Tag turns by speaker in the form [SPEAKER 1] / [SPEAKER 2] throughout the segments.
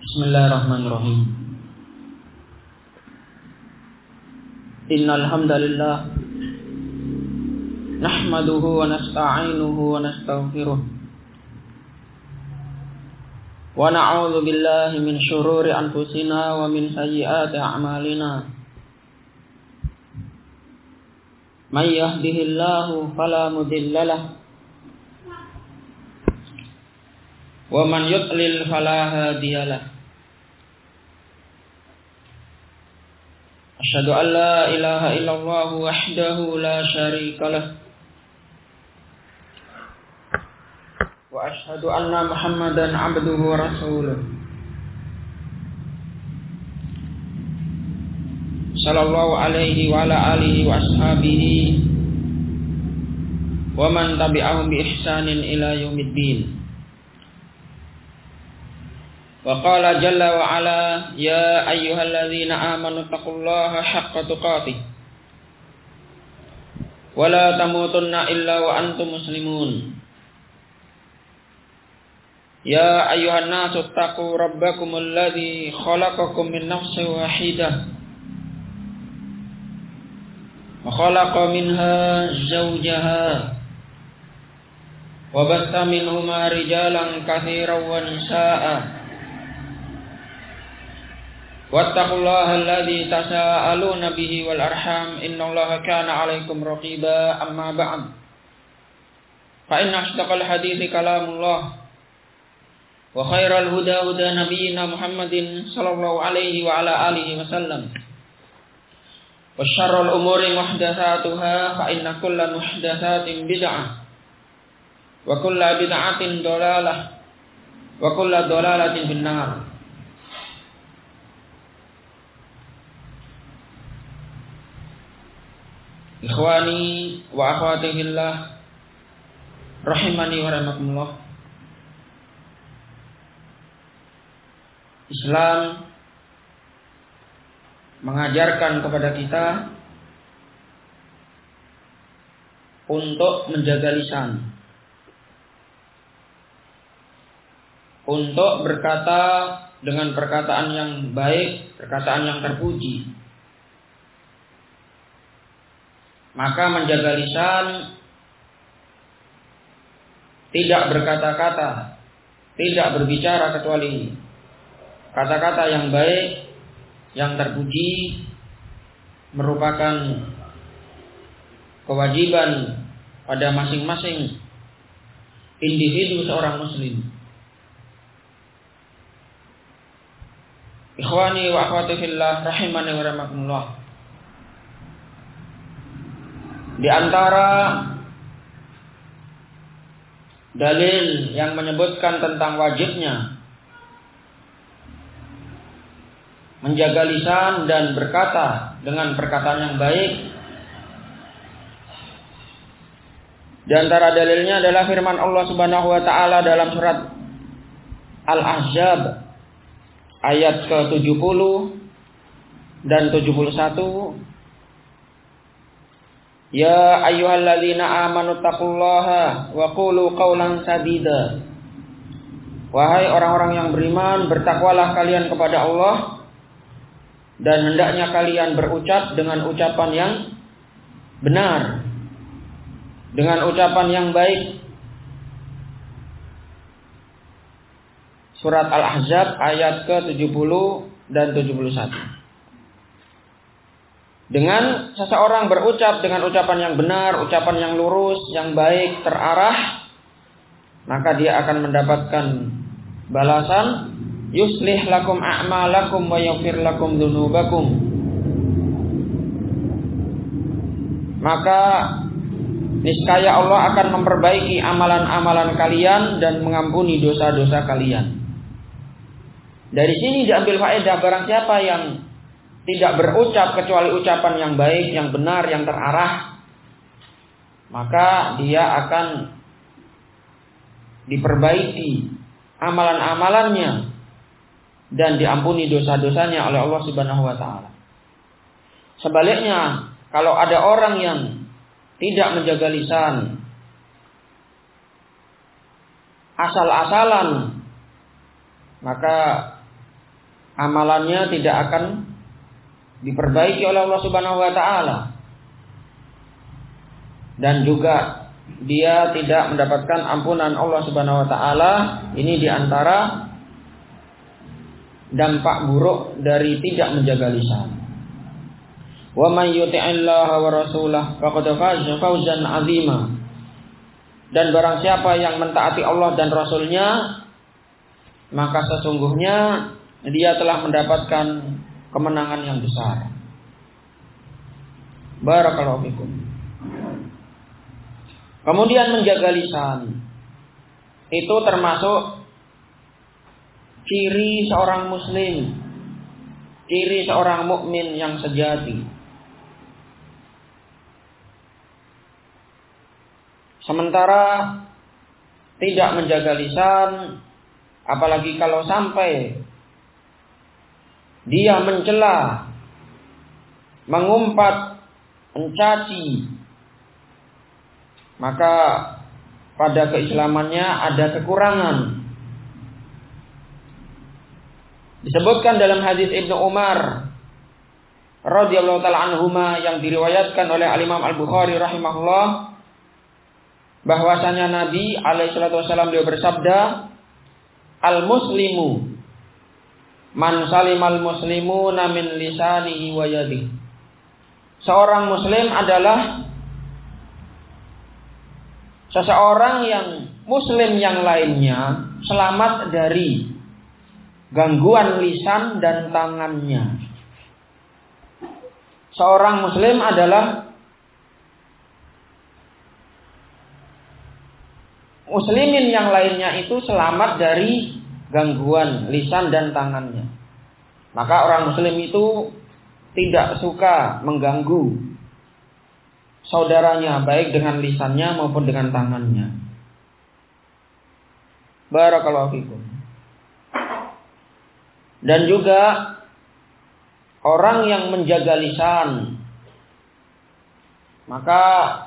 [SPEAKER 1] Bismillahirrahmanirrahim. Innal hamdalillah nahmaduhu wa nasta'inuhu wa nastaghfiruh wa na'udzu billahi min syururi anfusina wa min sayyiati a'malina. May yahdihillahu fala mudilla lahu wa man yudlil fala hadiya lahu. Asyhadu an la ilaha illallah wahdahu la syarika lah wa asyhadu anna Muhammadan abduhu wa rasuluh sallallahu alaihi wa ala alihi wa ashabihi wa man tabi'ahum bi ihsanin ila yaumiddin. Wa qala jalla wa ala ya ayyuhalladzina amanu taqullaha haqqa tuqatih wa la tamutunna illa wa antum muslimun. Ya ayyuhan nasu taqu rabbakumul ladzi khalaqakum min nafsin wahidah wa khalaqa minha zawjaha wa batha minhuma rijalan katsiran wa nisaa'a. Wattaqullaha alladzi tasaaluna bihi wal arham innallaha kana 'alaikum raqiba. Amma ba'd. Fa inna asdaqal hadithi kalamullah wa khairal huda huda nabiyyina Muhammadin sallallahu alaihi wa ala alihi wasallam. Wa syarrul umuri muhdatsatuha fa inna kulla muhdatsatin bid'ah wa kulla bid'atin dhalalah wa kulla dhalalatin finnar. Ikhwani wa akhwati fillah rahimani wa rahimakumullah. Islam mengajarkan kepada kita untuk menjaga lisan, untuk berkata dengan perkataan yang baik, perkataan yang terpuji. Maka menjaga lisan, tidak berkata-kata, tidak berbicara kecuali kata-kata yang baik, yang terpuji, merupakan kewajiban pada masing-masing individu seorang muslim. Ikhwani wa akhwati fillah rahimani wa rahimakumullah. Di antara dalil yang menyebutkan tentang wajibnya menjaga lisan dan berkata dengan perkataan yang baik, di antara dalilnya adalah firman Allah Subhanahu wa taala dalam surat Al-Ahzab ayat ke-70 dan 71. Ya ayyuhalladzina amanu taqullaha wa qulu qawlan sadida. Wahai orang-orang yang beriman, bertakwalah kalian kepada Allah dan hendaknya kalian berucap dengan ucapan yang benar, dengan ucapan yang baik. Surat Al-Ahzab ayat ke-70 dan 71. Dengan seseorang berucap dengan ucapan yang benar, ucapan yang lurus, yang baik, terarah, maka dia akan mendapatkan balasan yuslih lakum a'malakum wa yaghfir lakum dzunubakum. Maka niscaya Allah akan memperbaiki amalan-amalan kalian dan mengampuni dosa-dosa kalian. Dari sini diambil faedah, barang siapa yang tidak berucap kecuali ucapan yang baik, yang benar, yang terarah, maka dia akan diperbaiki amalan-amalannya dan diampuni dosa-dosanya oleh Allah Subhanahu wa taala. Sebaliknya, kalau ada orang yang tidak menjaga lisan, asal-asalan, maka amalannya tidak akan diperbaiki oleh Allah Subhanahu wa taala. Dan juga dia tidak mendapatkan ampunan Allah Subhanahu wa taala. Ini diantara dampak buruk dari tidak menjaga lisan. Wa may yuti'illaha wa rasulahu faqad faza fawzan 'azima. Dan barang siapa yang mentaati Allah dan Rasulnya, maka sesungguhnya dia telah mendapatkan kemenangan yang besar. Barakallahu fikum. Kemudian menjaga lisan itu termasuk ciri seorang muslim, ciri seorang mukmin yang sejati. Sementara tidak menjaga lisan, apalagi kalau sampai dia mencela, mengumpat, mencaci, maka pada keislamannya ada kekurangan. Disebutkan dalam hadis Ibnu Umar radhiyallahu taala anhuma yang diriwayatkan oleh Al-Imam Al-Bukhari rahimahullah, bahwasanya Nabi alaihi salatu wasallam beliau bersabda, "Al-muslimu man salimal muslimuna min lisanihi wa yadihi." Seorang muslim adalah seseorang yang muslim yang lainnya selamat dari gangguan lisan dan tangannya. Seorang muslim adalah muslimin yang lainnya itu selamat dari gangguan lisan dan tangannya. Maka orang muslim itu tidak suka mengganggu saudaranya baik dengan lisannya maupun dengan tangannya. Barakallahu fikum. Dan juga orang yang menjaga lisan maka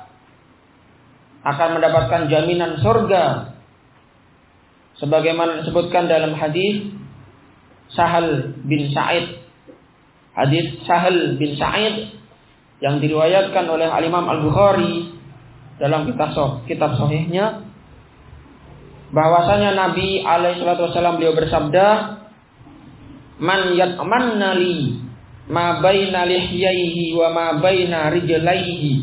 [SPEAKER 1] akan mendapatkan jaminan surga, sebagaimana disebutkan dalam hadis Sahal bin Sa'id. Hadis Sahal bin Sa'id yang diriwayatkan oleh Al-Imam Al-Bukhari dalam kitab sahihnya, bahwasanya Nabi alaihi salatu wasallam beliau bersabda, "Man yatmanna li ma baina lihyaihi wa ma baina rijlaihi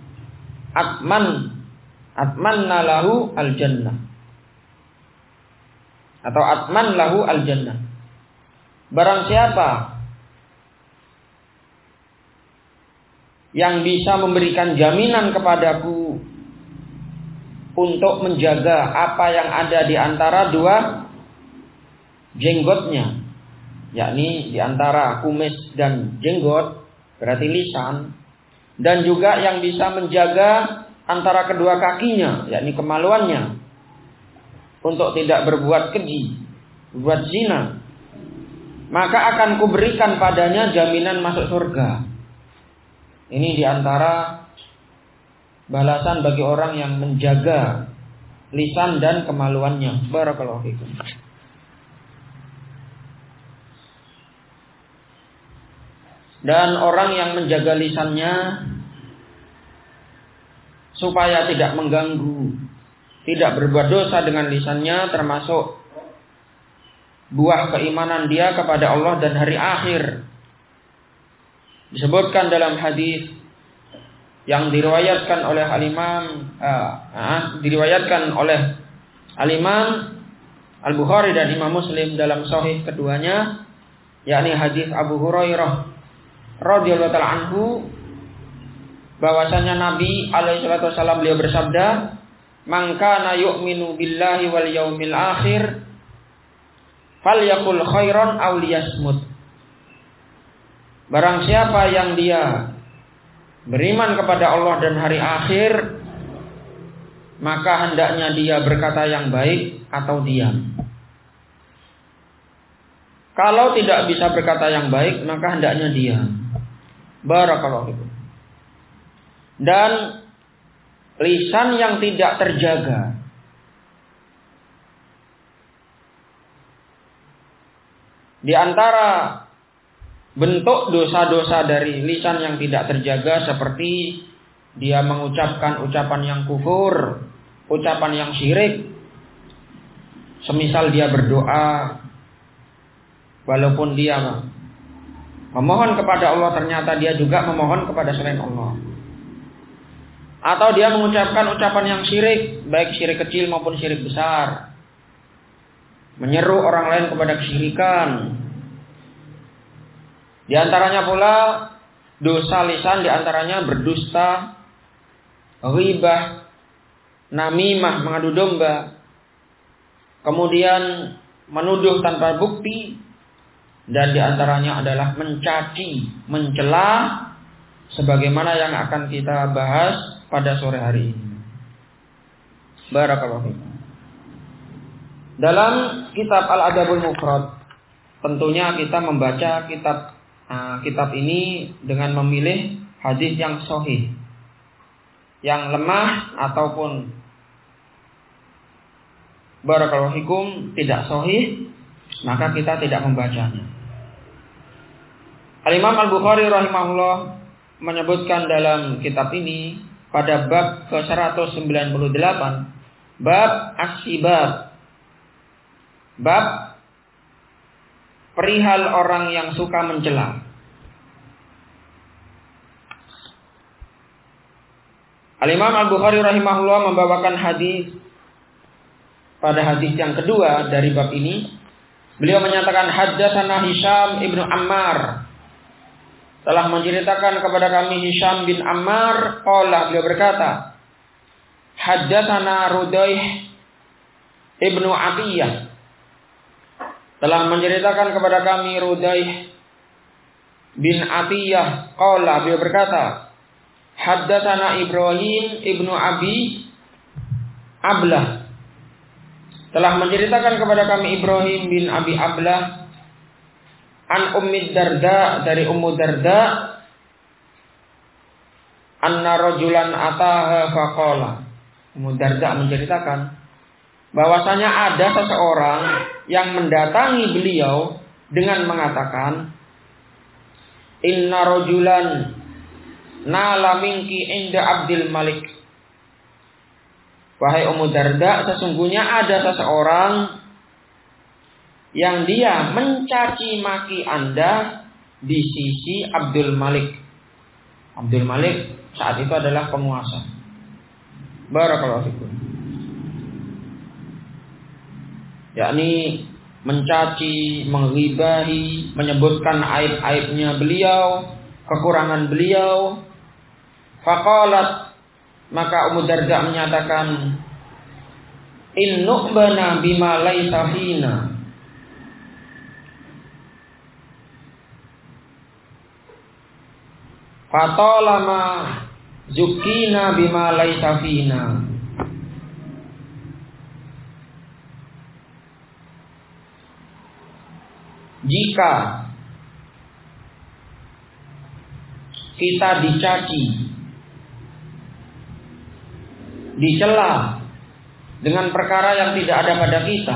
[SPEAKER 1] atmanna lahu al-jannah." Atau atman lahu al-jannah. Barang siapa yang bisa memberikan jaminan kepadaku untuk menjaga apa yang ada di antara dua jenggotnya, yakni di antara kumis dan jenggot, berarti lisan, dan juga yang bisa menjaga antara kedua kakinya, yakni kemaluannya, untuk tidak berbuat keji, berbuat zina, maka akan kuberikan padanya jaminan masuk surga. Ini di antara balasan bagi orang yang menjaga lisan dan kemaluannya. Barakallahu fikum. Dan orang yang menjaga lisannya supaya tidak mengganggu, tidak berbuat dosa dengan lisannya, termasuk buah keimanan dia kepada Allah dan hari akhir. Disebutkan dalam hadis yang diriwayatkan oleh Al-Imam Al-Bukhari dan Imam Muslim dalam sahih keduanya, yakni hadis Abu Hurairah radhiyallahu ta'ala anhu, bahwasanya Nabi alaihi salatu wasallam beliau bersabda, "Man kana yu'minu billahi wal yaumil akhir falyaqul khairan aw liyasmut." Barang siapa yang dia beriman kepada Allah dan hari akhir, maka hendaknya dia berkata yang baik atau diam. Kalau tidak bisa berkata yang baik, maka hendaknya diam. Barakallahu fikum. Dan lisan yang tidak terjaga Di antara bentuk dosa-dosa dari lisan yang tidak terjaga seperti dia mengucapkan ucapan yang kufur, ucapan yang syirik. Semisal dia berdoa, walaupun dia memohon kepada Allah, ternyata dia juga memohon kepada selain Allah. Atau dia mengucapkan ucapan yang syirik, baik syirik kecil maupun syirik besar. Menyeru orang lain kepada kesyirikan. Di antaranya pula dosa lisan, di antaranya berdusta, ghibah, namimah, mengadu domba, kemudian menuduh tanpa bukti, dan di antaranya adalah mencaci, mencela, sebagaimana yang akan kita bahas pada sore hari ini. Barakallahu fikum. Dalam kitab Al-Adabul Mufrad, tentunya kita membaca kitab ini dengan memilih hadis yang sahih. Yang lemah ataupun barakallahu fikum tidak sahih, maka kita tidak membacanya. Al-Imam Al-Bukhari rahimahullah menyebutkan dalam kitab ini pada bab ke-198, bab as-sibab, bab perihal orang yang suka mencela. Al-Imam Al-Bukhari rahimahullah membawakan hadis. Pada hadis yang kedua dari bab ini, beliau menyatakan haddatsana Hisham ibnu Ammar, telah menceritakan kepada kami Hisham bin Ammar, qala, beliau berkata, haddatsana Rudaih ibnu Atiyah, telah menceritakan kepada kami Rudaih bin Atiyah, qala, beliau berkata, haddatsana Ibrahim ibnu Abi Ablah, telah menceritakan kepada kami Ibrahim bin Abi Ablah an Ummi Darda, dari Ummu Darda, anna rajulan ataha faqala. Ummu Darda menceritakan bahwasanya ada seseorang yang mendatangi beliau dengan mengatakan, inna rajulan nala minki inda Abdul Malik. Wahai Ummu Darda, sesungguhnya ada seseorang yang dia mencaci maki Anda di sisi Abdul Malik. Abdul Malik saat itu adalah penguasa. Barakallahu fikum. Yakni mencaci, menghibahi, menyebutkan aib-aibnya beliau, kekurangan beliau. Faqalat, maka Ummu Darda menyatakan, in nu'bana bima laisa fina. Fatalama zukina bima laisa fina. Jika kita dicaci, dicela dengan perkara yang tidak ada pada kita,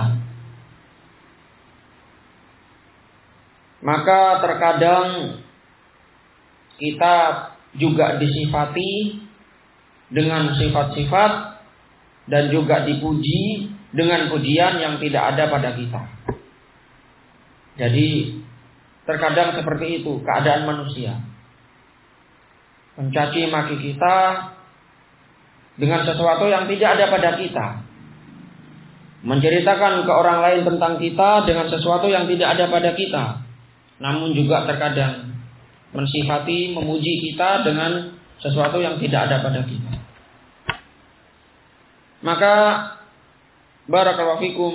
[SPEAKER 1] maka terkadang kita juga disifati dengan sifat-sifat dan juga dipuji dengan pujian yang tidak ada pada kita. Jadi terkadang seperti itu keadaan manusia, mencaci maki kita dengan sesuatu yang tidak ada pada kita, menceritakan ke orang lain tentang kita dengan sesuatu yang tidak ada pada kita, namun juga terkadang mensifati, memuji kita dengan sesuatu yang tidak ada pada kita. Maka barakallahu fikum,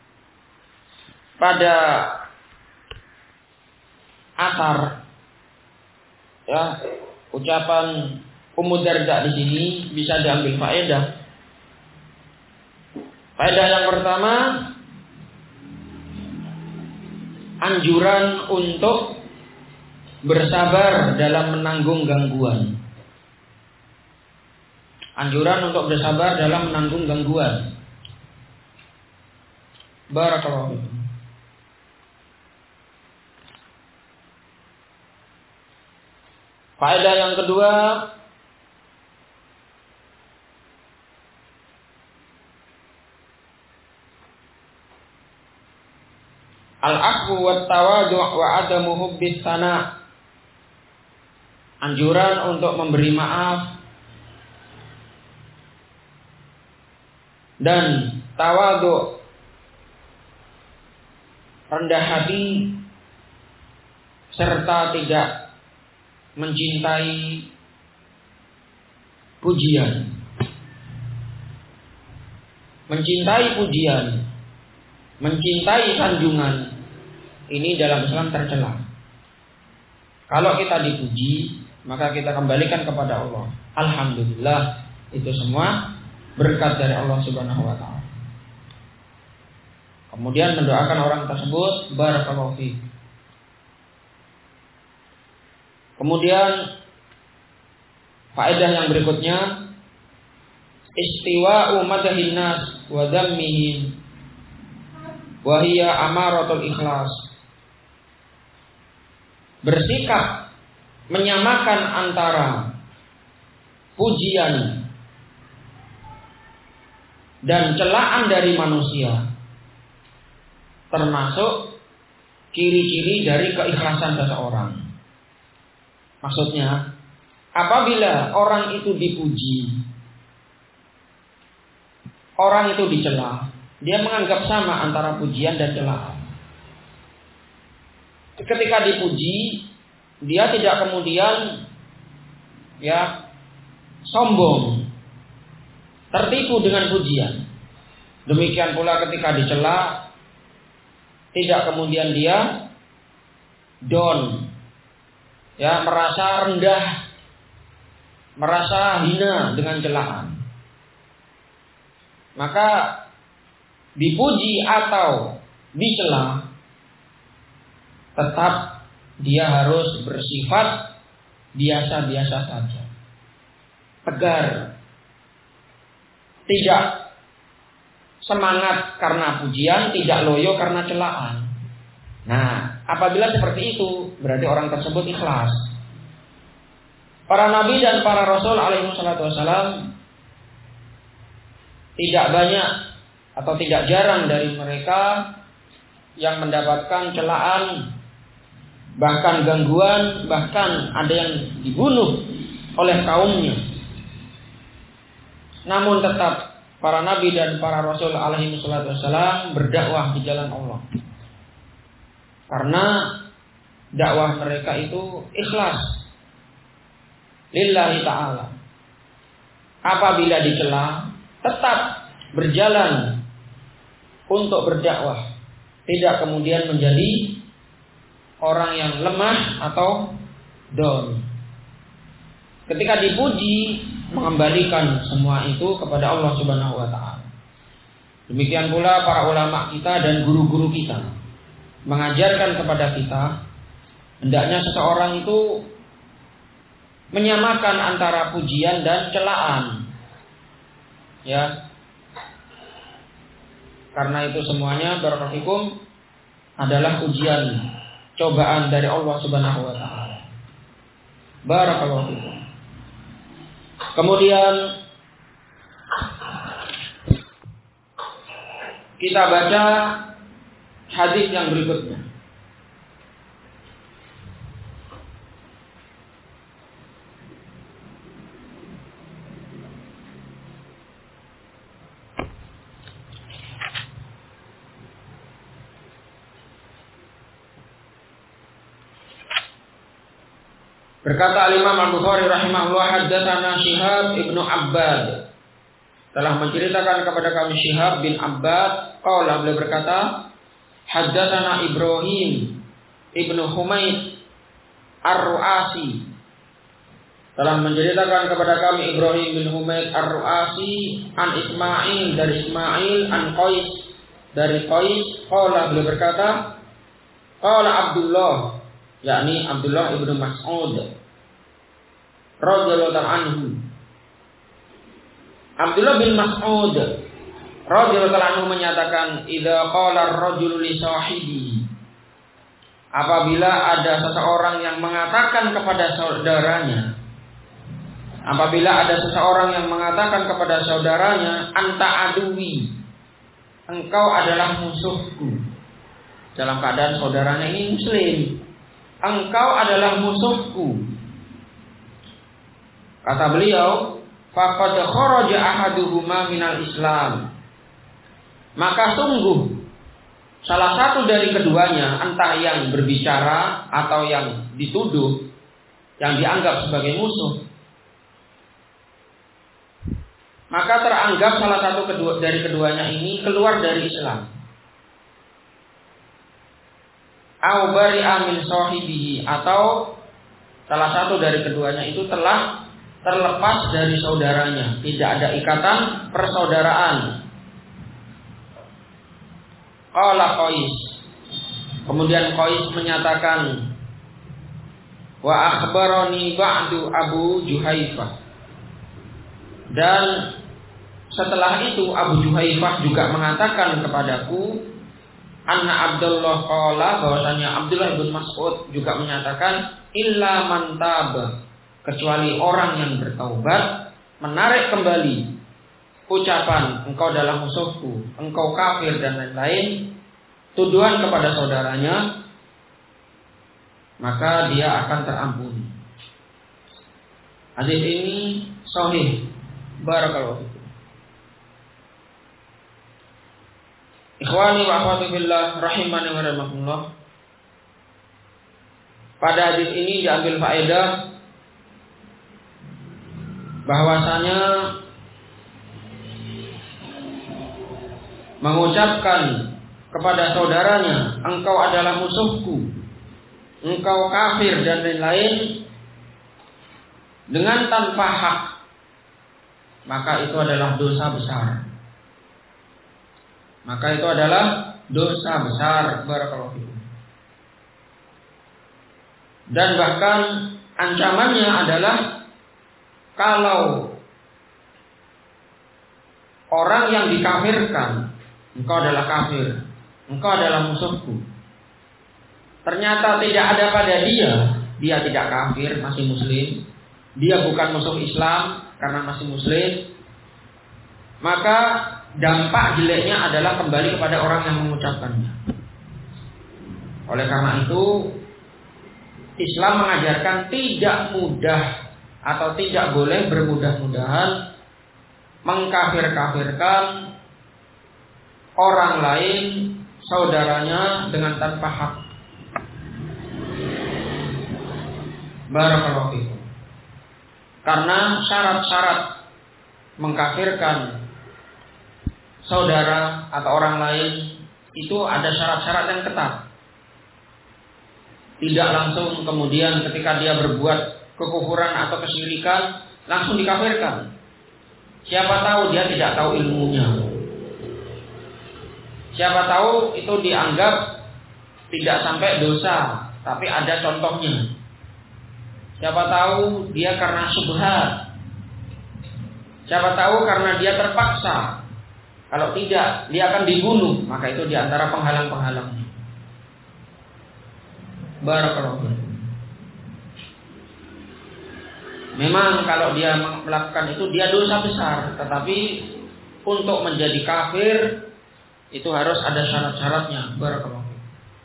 [SPEAKER 1] pada asar ya, ucapan Ummu Darda di sini bisa diambil faedah. Faedah yang pertama, anjuran untuk bersabar dalam menanggung gangguan. Anjuran untuk bersabar dalam menanggung gangguan. Barakallahu fikum. Faedah yang kedua, al-'afwu wat tawadu' wa adamu hubbis sana. Anjuran untuk memberi maaf dan tawadu', rendah hati, serta tidak mencintai pujian. Mencintai pujian, mencintai sanjungan, ini dalam Islam tercela. Kalau kita dipuji, maka kita kembalikan kepada Allah. Alhamdulillah, itu semua berkat dari Allah Subhanahu wa taala. Kemudian mendoakan orang tersebut, barakallahu fiik. Kemudian faedah yang berikutnya, istiwa'u madahin nas wa dhammihim wa hiya amaratul ikhlas. Bersikap menyamakan antara pujian dan celaan dari manusia termasuk ciri-ciri dari keikhlasan seseorang. Maksudnya, apabila orang itu dipuji, orang itu dicela, dia menganggap sama antara pujian dan celaan. Ketika dipuji, dia tidak kemudian sombong, tertipu dengan pujian. Demikian pula ketika dicela, tidak kemudian dia down, merasa rendah, merasa hina dengan celaan. Maka dipuji atau dicela, tetap dia harus bersifat biasa-biasa saja, tegar, tidak semangat karena pujian, tidak loyo karena celaan. Nah, apabila seperti itu, berarti orang tersebut ikhlas. Para nabi dan para rasul alaihi salatu wasalam, tidak banyak atau tidak jarang dari mereka yang mendapatkan celaan, bahkan gangguan, bahkan ada yang dibunuh oleh kaumnya. Namun tetap para nabi dan para rasul alaihi salatu wasalam berdakwah di jalan Allah. Karena dakwah mereka itu ikhlas lillahi ta'ala. Apabila dicela, tetap berjalan untuk berdakwah, tidak kemudian menjadi orang yang lemah atau down. Ketika dipuji, mengembalikan semua itu kepada Allah Subhanahu wa taala. Demikian pula para ulama kita dan guru-guru kita mengajarkan kepada kita, hendaknya seseorang itu menyamakan antara pujian dan celaan. Karena itu semuanya barakallahu adalah ujian, cobaan dari Allah Subhanahu wa taala. Barakallahu fikum. Kemudian kita baca hadis yang berikutnya. Berkata Imam Al-Bukhari rahimahullah, haddatsana Syihab ibnu Abbad, telah menceritakan kepada kami Syihab bin Abbad, qala, beliau berkata, haddatsana Ibrahim ibnu Humaid Ar-Ru'asi, telah menceritakan kepada kami Ibrahim bin Humaid Ar-Ru'asi an Ismail, dari Ismail, an Qais, dari Qais, qala, beliau berkata, qala Abdullah, yakni Abdullah ibnu Mas'ud radhiyallahu anhu. Abdullah bin Mas'ud radhiyallahu anhu menyatakan, idza qala ar-rajulu li sahibihi, apabila ada seseorang yang mengatakan kepada saudaranya, anta aduwi, engkau adalah musuhku, dalam keadaan saudaranya ini muslim, engkau adalah musuhku. Kata beliau, faqad kharaja ahaduhuma minal Islam, maka sungguh salah satu dari keduanya, entah yang berbicara atau yang dituduh, yang dianggap sebagai musuh, maka teranggap salah satu dari keduanya ini keluar dari Islam. Au bari'a min sahibihi, atau salah satu dari keduanya itu telah terlepas dari saudaranya, tidak ada ikatan persaudaraan. Qala Qais, kemudian Qais menyatakan, wa akhbarani ba'du Abu Juhaifah, dan setelah itu Abu Juhaifah juga mengatakan kepadaku, anna Abdullah qala, bahwasanya Abdullah bin Mas'ud juga menyatakan, illa man taba, kecuali orang yang bertaubat, menarik kembali ucapan engkau adalah musuhku, engkau kafir dan lain-lain, tuduhan kepada saudaranya, maka dia akan terampuni. Hadis ini sahih. Barakallahu fikum. Ikhwani wa akhwati fillah rahimani wa rahimakumullah. Pada hadis ini diambil faedah bahwasanya mengucapkan kepada saudaranya engkau adalah musuhku, engkau kafir dan lain-lain dengan tanpa hak, maka itu adalah dosa besar. Barakallahu fikum. Dan bahkan ancamannya adalah kalau orang yang dikafirkan, engkau adalah kafir, engkau adalah musuhku, ternyata tidak ada pada dia tidak kafir, masih muslim, dia bukan musuh Islam karena masih muslim, maka dampak jeleknya adalah kembali kepada orang yang mengucapkannya. Oleh karena itu, Islam mengajarkan tidak mudah atau tidak boleh bermudah-mudahan mengkafir-kafirkan orang lain, saudaranya dengan tanpa hak. Barakallahu fikum. Karena syarat-syarat mengkafirkan saudara atau orang lain itu ada syarat-syarat yang ketat. Tidak langsung kemudian ketika dia berbuat kekufuran atau kesyirikan langsung dikafirkan. Siapa tahu dia tidak tahu ilmunya. Siapa tahu itu dianggap tidak sampai dosa, tapi ada contohnya. Siapa tahu dia karena syubhat. Siapa tahu karena dia terpaksa. Kalau tidak, dia akan dibunuh. Maka itu diantara penghalang-penghalangnya. Barakallahu fikum. Memang kalau dia melakukan itu dia dosa besar, tetapi untuk menjadi kafir itu harus ada syarat-syaratnya. Barakallahu fikum.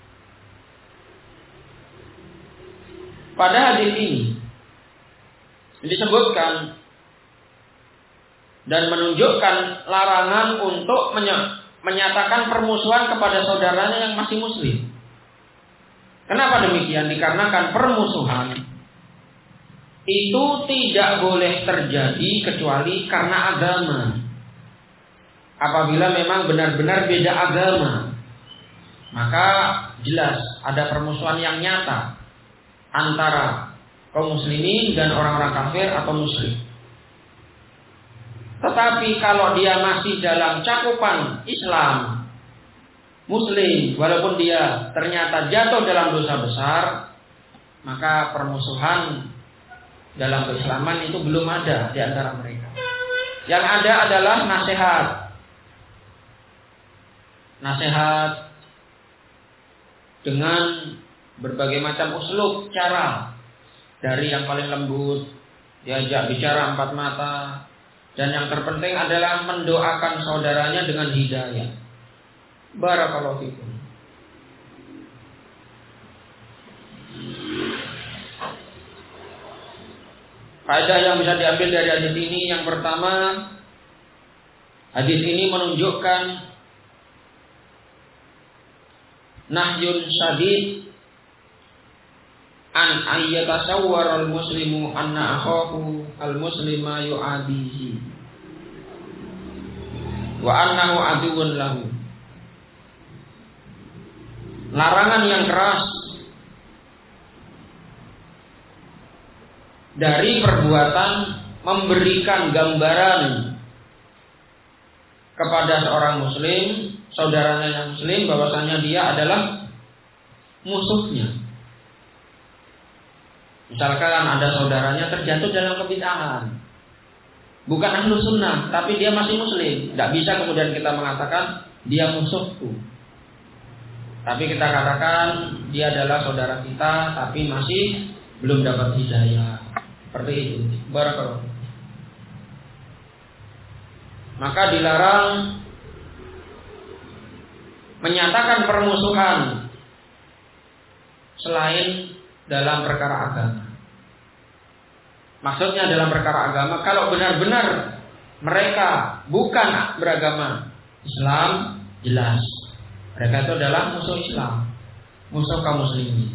[SPEAKER 1] Pada hadis ini disebutkan dan menunjukkan larangan untuk menyatakan permusuhan kepada saudaranya yang masih muslim. Kenapa demikian? Dikarenakan permusuhan itu tidak boleh terjadi kecuali karena agama. Apabila memang benar-benar beda agama, maka jelas ada permusuhan yang nyata antara kaum muslimin dan orang-orang kafir atau musyrik. Tetapi kalau dia masih dalam cakupan Islam, muslim, walaupun dia ternyata jatuh dalam dosa besar, maka permusuhan dalam keislaman itu belum ada di antara mereka. Yang ada adalah nasihat. Nasihat dengan berbagai macam uslub, cara, dari yang paling lembut, diajak bicara 4 mata, dan yang terpenting adalah mendoakan saudaranya dengan hidayah. Barakallahu fikum. Faedah yang bisa diambil dari hadis ini, yang pertama, hadis ini menunjukkan nahyun syadid an ayyatasawwara al-muslimu anna akhahu al-muslima yu'adihi wa annahu aduwwun lahu. Larangan yang keras dari perbuatan memberikan gambaran kepada seorang muslim, saudaranya yang muslim, bahwasanya dia adalah musuhnya. Misalkan ada saudaranya terjatuh dalam kebid'ahan, bukan ahlu sunnah, tapi dia masih muslim. Tidak bisa kemudian kita mengatakan dia musuhku, tapi kita katakan dia adalah saudara kita, tapi masih belum dapat hidayah. Seperti itu. Barakallahu. Maka dilarang menyatakan permusuhan selain dalam perkara agama. Maksudnya dalam perkara agama, kalau benar-benar mereka bukan beragama Islam, jelas mereka itu adalah musuh Islam, musuh kaum muslimin.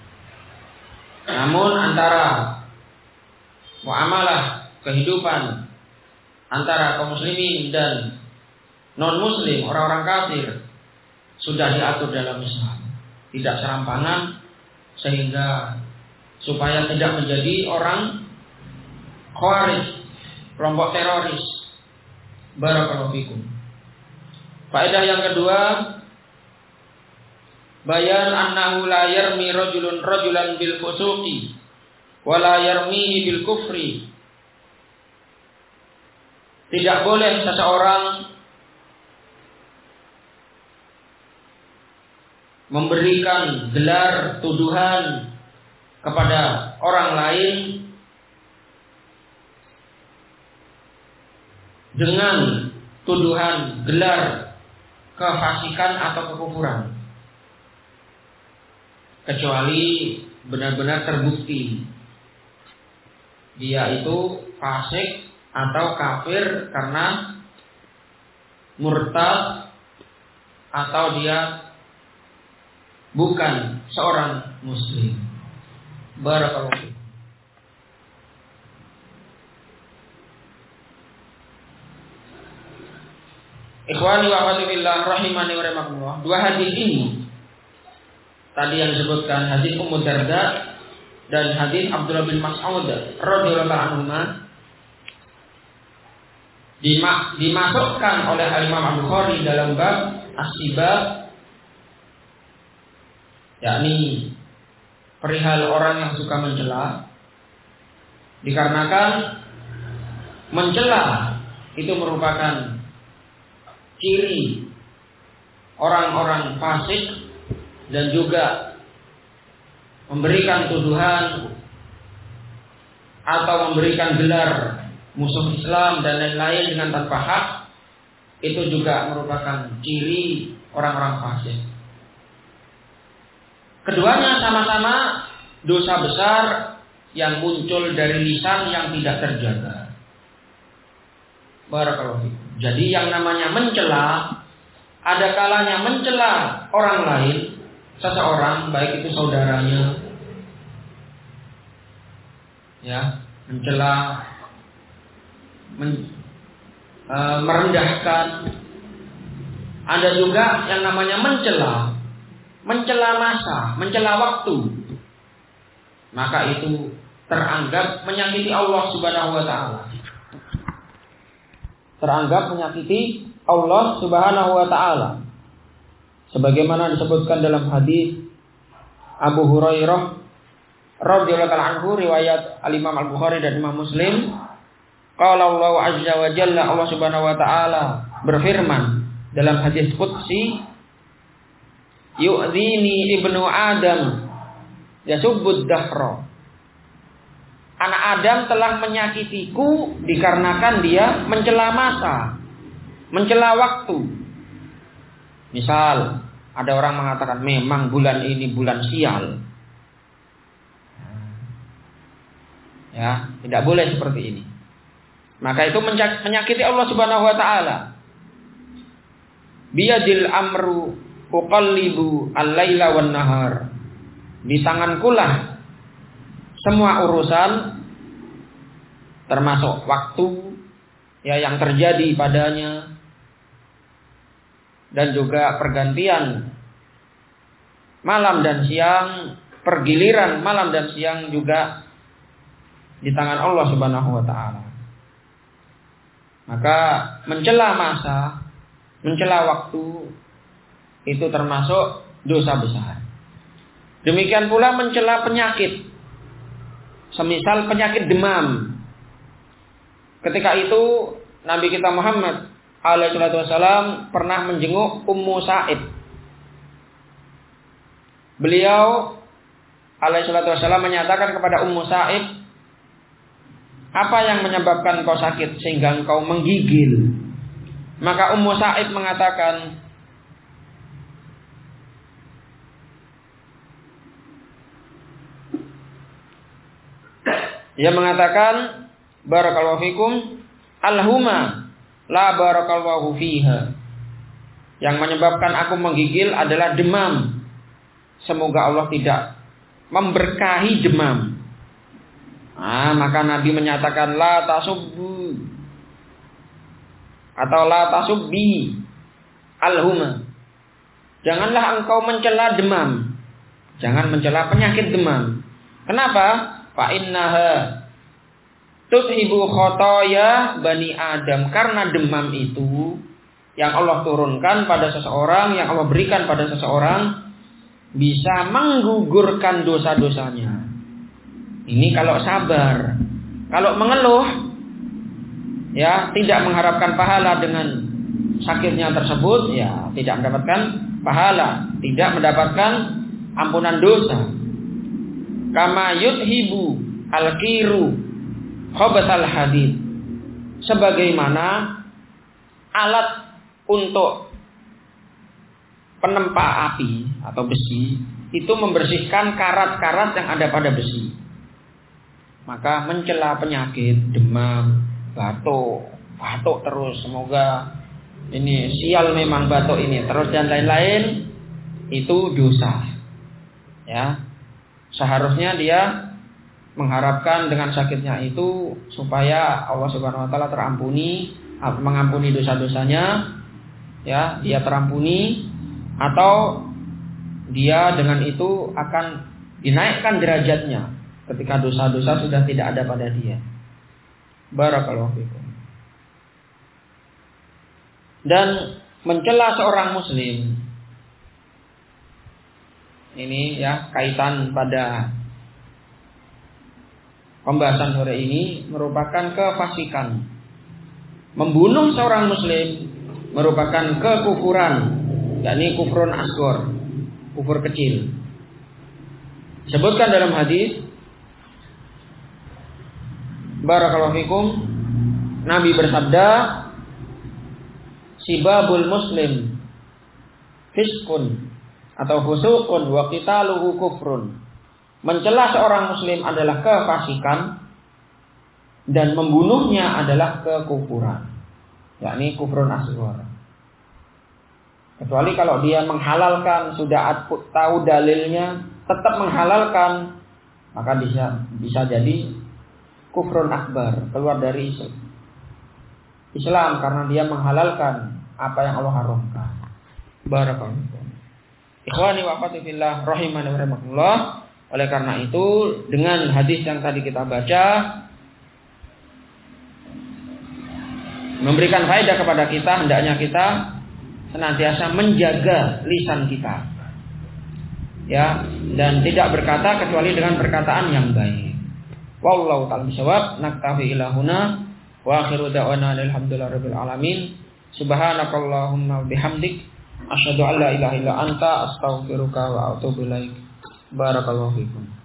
[SPEAKER 1] Namun antara muamalah kehidupan antara kaum muslimin dan non-muslim, orang-orang kafir, sudah diatur dalam Islam, tidak serampangan, sehingga supaya tidak menjadi orang khawarij, kelompok teroris. Barakallahu fikum. Faedah yang kedua, bayan annahu la yarmi rajulun rajulan bil fusuqi wa la yarmihi bil kufri. Tidak boleh seseorang memberikan gelar tuduhan kepada orang lain dengan tuduhan gelar kefasikan atau kekufuran, kecuali benar-benar terbukti dia itu fasik atau kafir karena murtad, atau dia bukan seorang muslim. Barakallahu fiik. Ikhwani wa akhwati fillah rahimani wa rahimakumullah. Dua hadis ini tadi yang disebutkan, hadis Ummu Darda dan hadis Abdullah bin Mas'ud radhiyallahu anhu, dimasukkan oleh Imam Al-Bukhari dalam bab as-sibab, yakni perihal orang yang suka mencela, dikarenakan mencela itu merupakan ciri orang-orang fasik, dan juga memberikan tuduhan atau memberikan gelar musuh Islam dan lain-lain dengan tanpa hak, itu juga merupakan ciri orang-orang fasik. Keduanya sama-sama dosa besar yang muncul dari lisan yang tidak terjaga. Barakallahu fikum. Jadi yang namanya mencela, ada kalanya mencela orang lain, seseorang, baik itu saudaranya, ya, mencela, merendahkan. Ada juga yang namanya mencela masa, mencela waktu. Maka itu teranggap menyakiti Allah Subhanahu wa taala. Teranggap menyakiti Allah Subhanahu wa taala. Sebagaimana disebutkan dalam hadis Abu Hurairah radhiyallahu anhu, riwayat Al-Imam Al-Bukhari dan Imam Muslim, qala Allah azza wa jalla, Allah Subhanahu wa taala berfirman dalam hadis qudsi, yu'dhini ibnu Adam yasubbud dahra. Anak Adam telah menyakitiku dikarenakan dia mencela masa, mencela waktu. Misal, ada orang mengatakan memang bulan ini bulan sial. Ya, tidak boleh seperti ini. Maka itu menyakiti Allah Subhanahu wa taala. Biyadil amru uqallibu al-laila wan nahar. Di tangankulah semua urusan, termasuk waktu ya yang terjadi padanya, dan juga pergantian malam dan siang, pergiliran malam dan siang juga di tangan Allah Subhanahu wa taala. Maka mencela masa, mencela waktu itu termasuk dosa besar. Demikian pula mencela penyakit. Semisal penyakit demam. Ketika itu Nabi kita Muhammad alaihi wasallam pernah menjenguk Ummu Sa'id. Beliau alaihi wasallam menyatakan kepada Ummu Sa'id, apa yang menyebabkan kau sakit sehingga engkau menggigil? Maka Ummu Sa'id mengatakan, dia mengatakan, barakallahu fikum, alhuma la barakallahu fiha. Yang menyebabkan aku menggigil adalah demam. Semoga Allah tidak memberkahi demam. Maka Nabi menyatakan la tasubbu atau la tasubbi alhuma. Janganlah engkau mencela demam. Jangan mencela penyakit demam. Kenapa? Fa innaha tudhibu khotoya bani Adam. Karena demam itu yang Allah turunkan pada seseorang, yang Allah berikan pada seseorang, bisa menggugurkan dosa-dosanya. Ini kalau sabar. Kalau mengeluh, ya tidak mengharapkan pahala dengan sakitnya tersebut, ya tidak mendapatkan pahala, tidak mendapatkan ampunan dosa. Kama yudhibu al-kiru khobatal hadid. Sebagaimana alat untuk penempa api atau besi itu membersihkan karat-karat yang ada pada besi. Maka mencela penyakit, demam, batuk terus, semoga ini sial memang batuk ini terus dan lain-lain, itu dosa. Ya. Seharusnya dia mengharapkan dengan sakitnya itu supaya Allah Subhanahu wa taala mengampuni dosa-dosanya, ya, dia terampuni, atau dia dengan itu akan dinaikkan derajatnya ketika dosa-dosa sudah tidak ada pada dia. Barakallahu fikum. Dan mencela seorang muslim, ini ya kaitan pada pembahasan sore ini, merupakan kefasikan. Membunuh seorang muslim merupakan kekufuran, yakni kufrun asghar, kufur kecil. Sebutkan dalam hadis, barakallahu fikum, Nabi bersabda, sibabul muslim fiskun atau fusuqun wa qitaluhu kufrun. Mencela seorang muslim adalah kefasikan dan membunuhnya adalah kekufuran, yakni kufrun asghar. Kecuali kalau dia menghalalkan, sudah tahu dalilnya, tetap menghalalkan, maka bisa jadi kufrun akbar, keluar dari Islam karena dia menghalalkan apa yang Allah haramkan. Barakallahu. Ikhwani wa akhwati fillah rahimani wa rahimakumullah. Oleh karena itu, dengan hadis yang tadi kita baca memberikan faedah kepada kita, hendaknya kita senantiasa menjaga lisan kita, ya, dan tidak berkata kecuali dengan perkataan yang baik. Wallahu ta'ala bishawab. Naktafi ilahuna wa akhiru da'wana alhamdulillahirabbil alamin. Subhanakallahumma bihamdik asyhadu an la ilaha illa anta astaghfiruka wa atubu ilaik. Barakallahu fikum.